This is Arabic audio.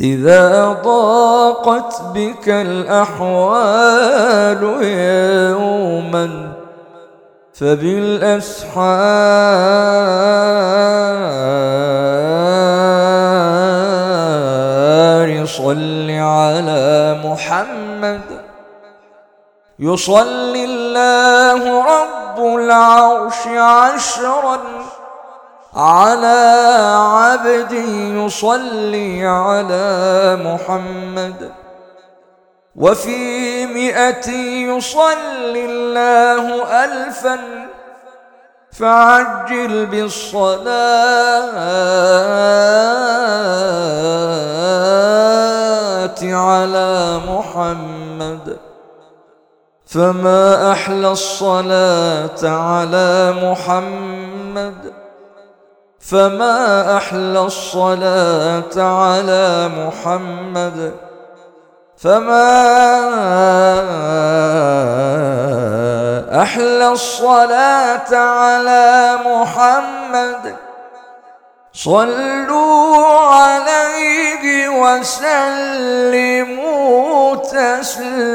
إذا ضاقت بك الأحوال يوما فبالأسحار صل على محمد. يصلي الله رب العرش عشرا على عبده يصلي على محمد، وفي 100 يصلي الله 1000 فعجل بالصلاة على محمد. فما أحلى الصلاة على محمد، فما أحلى الصلاة على محمد، فما أحلى الصلاة على محمد. صلوا عليه وسلموا تسليما.